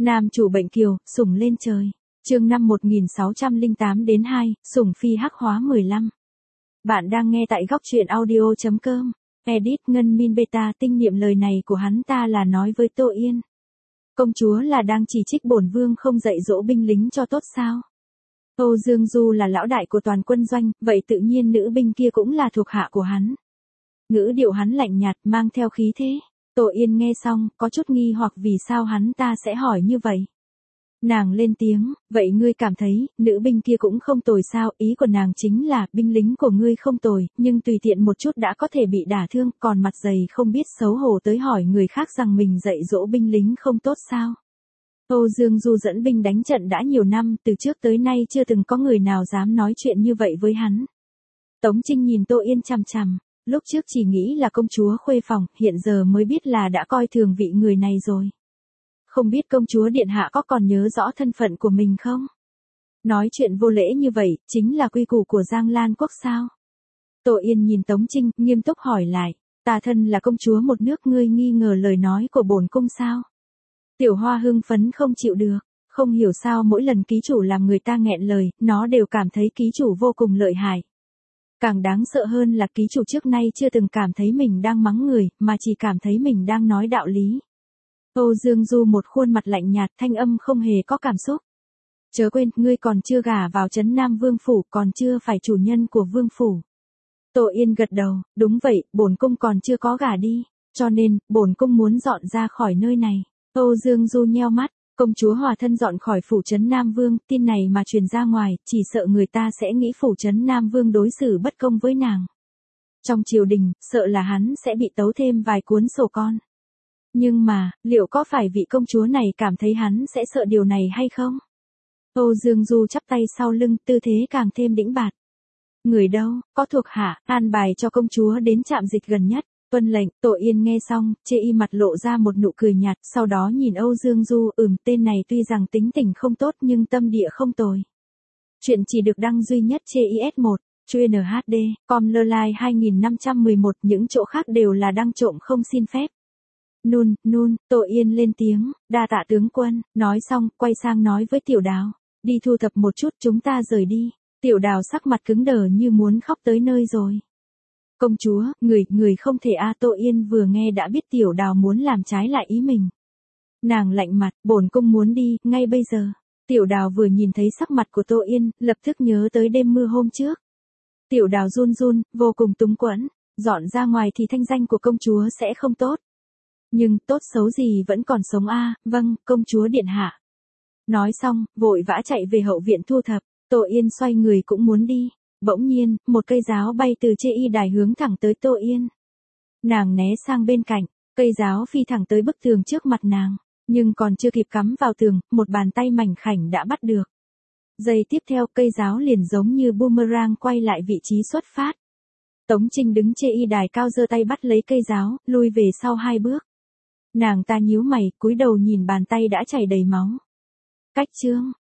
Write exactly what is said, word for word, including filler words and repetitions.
Nam chủ bệnh kiều, sủng lên trời. Chương năm một nghìn sáu trăm lẻ tám đến hai, sủng phi hắc hóa mười lăm. Bạn đang nghe tại góc truyện audio chấm com. Edit Ngân Min Beta tinh niệm lời này của hắn ta là nói với Tô Yên. Công chúa là đang chỉ trích bổn vương không dạy dỗ binh lính cho tốt sao? Âu Dương Du là lão đại của toàn quân doanh, vậy tự nhiên nữ binh kia cũng là thuộc hạ của hắn. Ngữ điệu hắn lạnh nhạt mang theo khí thế. Tô Yên nghe xong, có chút nghi hoặc vì sao hắn ta sẽ hỏi như vậy. Nàng lên tiếng, vậy ngươi cảm thấy, nữ binh kia cũng không tồi sao, ý của nàng chính là, binh lính của ngươi không tồi, nhưng tùy tiện một chút đã có thể bị đả thương, còn mặt dày không biết xấu hổ tới hỏi người khác rằng mình dạy dỗ binh lính không tốt sao. Âu Dương Du dẫn binh đánh trận đã nhiều năm, từ trước tới nay chưa từng có người nào dám nói chuyện như vậy với hắn. Tống Trinh nhìn Tô Yên chằm chằm, lúc trước chỉ nghĩ là công chúa khuê phòng, hiện giờ mới biết là đã coi thường vị người này rồi. Không biết công chúa điện hạ có còn nhớ rõ thân phận của mình không? Nói chuyện vô lễ như vậy, chính là quy củ của Giang Lan quốc sao? Tô Yên nhìn Tống Trinh, nghiêm túc hỏi lại, ta thân là công chúa một nước, ngươi nghi ngờ lời nói của bổn cung sao? Tiểu Hoa hưng phấn không chịu được, không hiểu sao mỗi lần ký chủ làm người ta nghẹn lời, nó đều cảm thấy ký chủ vô cùng lợi hại. Càng đáng sợ hơn là ký chủ trước nay chưa từng cảm thấy mình đang mắng người, mà chỉ cảm thấy mình đang nói đạo lý. Âu Dương Du một khuôn mặt lạnh nhạt, thanh âm không hề có cảm xúc. Chớ quên, ngươi còn chưa gả vào trấn Nam Vương Phủ, còn chưa phải chủ nhân của Vương Phủ. Tô Yên gật đầu, đúng vậy, bổn cung còn chưa có gả đi, cho nên, bổn cung muốn dọn ra khỏi nơi này. Âu Dương Du nheo mắt, công chúa hòa thân dọn khỏi phủ trấn Nam Vương, tin này mà truyền ra ngoài, chỉ sợ người ta sẽ nghĩ phủ trấn Nam Vương đối xử bất công với nàng. Trong triều đình, sợ là hắn sẽ bị tấu thêm vài cuốn sổ con. Nhưng mà, liệu có phải vị công chúa này cảm thấy hắn sẽ sợ điều này hay không? Âu Dương Du chắp tay sau lưng, tư thế càng thêm đĩnh bạt. Người đâu, có thuộc hạ, an bài cho công chúa đến trạm dịch gần nhất. Tuân lệnh. Tô Yên nghe xong, chê y mặt lộ ra một nụ cười nhạt, sau đó nhìn Âu Dương Du, ừm, tên này tuy rằng tính tình không tốt nhưng tâm địa không tồi. Chuyện chỉ được đăng duy nhất trên i ét một, chuyên en hát đê, com lơ lai hai nghìn năm trăm mười một, những chỗ khác đều là đăng trộm không xin phép. Nun, nun, Tô Yên lên tiếng, đa tạ tướng quân, nói xong, quay sang nói với Tiểu Đào, đi thu thập một chút chúng ta rời đi. Tiểu Đào sắc mặt cứng đờ như muốn khóc tới nơi rồi. Công chúa, người, người không thể a. Tô Yên vừa nghe đã biết Tiểu Đào muốn làm trái lại ý mình. Nàng lạnh mặt, bổn cung muốn đi, ngay bây giờ. Tiểu Đào vừa nhìn thấy sắc mặt của Tô Yên, lập tức nhớ tới đêm mưa hôm trước. Tiểu Đào run run, vô cùng túng quẫn, dọn ra ngoài thì thanh danh của công chúa sẽ không tốt. Nhưng, tốt xấu gì vẫn còn sống a. Vâng, công chúa điện hạ. Nói xong, vội vã chạy về hậu viện thu thập, Tô Yên xoay người cũng muốn đi. Bỗng nhiên, một cây giáo bay từ trên y đài hướng thẳng tới Tô Yên. Nàng né sang bên cạnh, cây giáo phi thẳng tới bức tường trước mặt nàng, nhưng còn chưa kịp cắm vào tường, một bàn tay mảnh khảnh đã bắt được. Giây tiếp theo, cây giáo liền giống như boomerang quay lại vị trí xuất phát. Tống Trinh đứng trên y đài cao giơ tay bắt lấy cây giáo, lui về sau hai bước. Nàng ta nhíu mày, cúi đầu nhìn bàn tay đã chảy đầy máu. Cách chương